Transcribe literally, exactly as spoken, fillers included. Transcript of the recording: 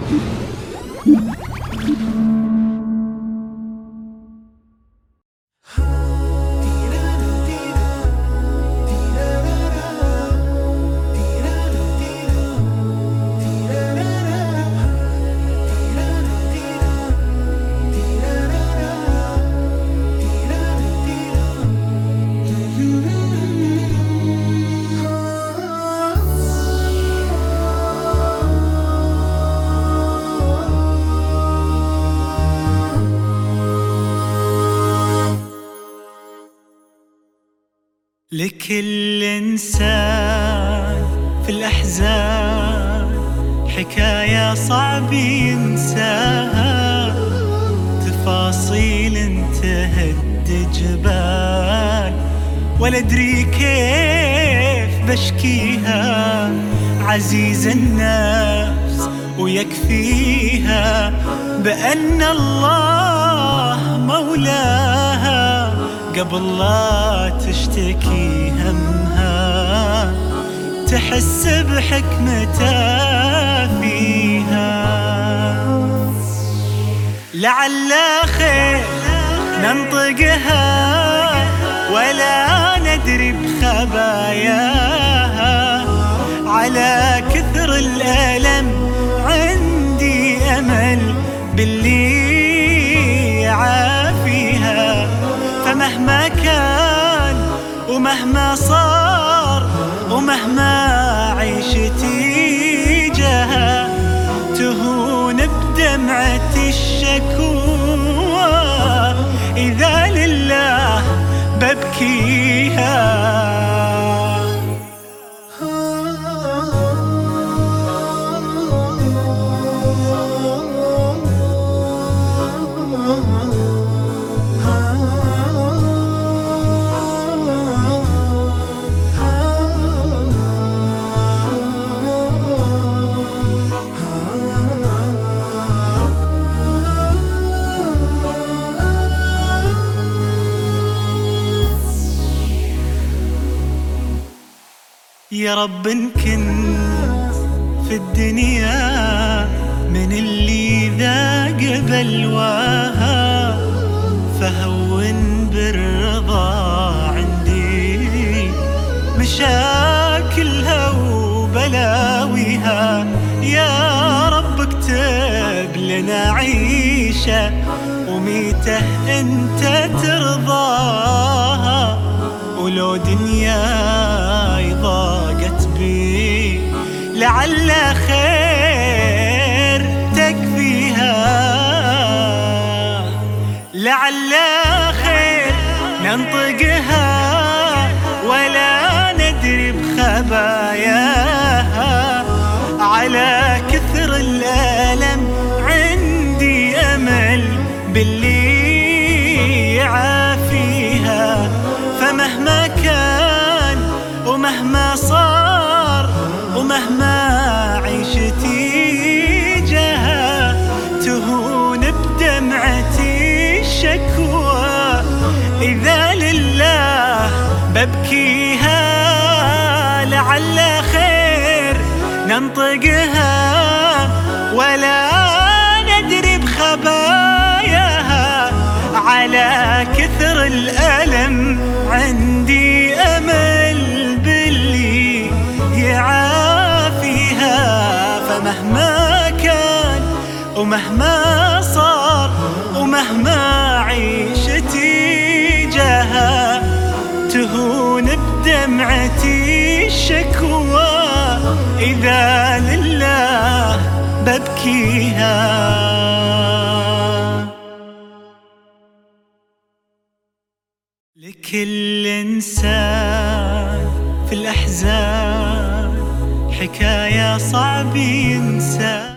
لكل إنسان في الأحزان حكاية صعب ينساها، تفاصيل تهد جبال ولا أدري كيف بشكيها. عزيز النفس ويكفيها بأن الله مولاها، قبل لا تشتكي همها تحس بحكمته فيها. لعل خير ننطقها ولا ندري بخباياها، على كثر الألم عندي أمل باللي يعافيها. فمهما كان ومهما صار ومهما عيشتي جاها، تهون بدمعة الشكوى إذا لله ببكيها. يا رب إن كنت في الدنيا من اللي ذاق بلواها، فهون بالرضا عندي مشاكلها وبلاويها. يا رب اكتب لنا عيشة وميته انت ترضاها، ولو دنياي ضاقت بي لعل خير تكفيها. لعل خير ننطقها ولا ندري بخباياها، على كثر الألم عندي أمل باللي يعافيها. فمهما كان ومهما صار ومهما عيشتي جاها، تهون بدمعتي الشكوى إذا لله ببكيها. لعل خير ننطقها ولا ندري بخباياها، على كثر الألم عندي أمل باللي يعافيها. فمهما كان ومهما صار ومهما عيشتي جاها، تهون بدمعتي الشكوى إذا لله ببكيها. لكل إنسان في الأحزان حكاية صعب ينساها.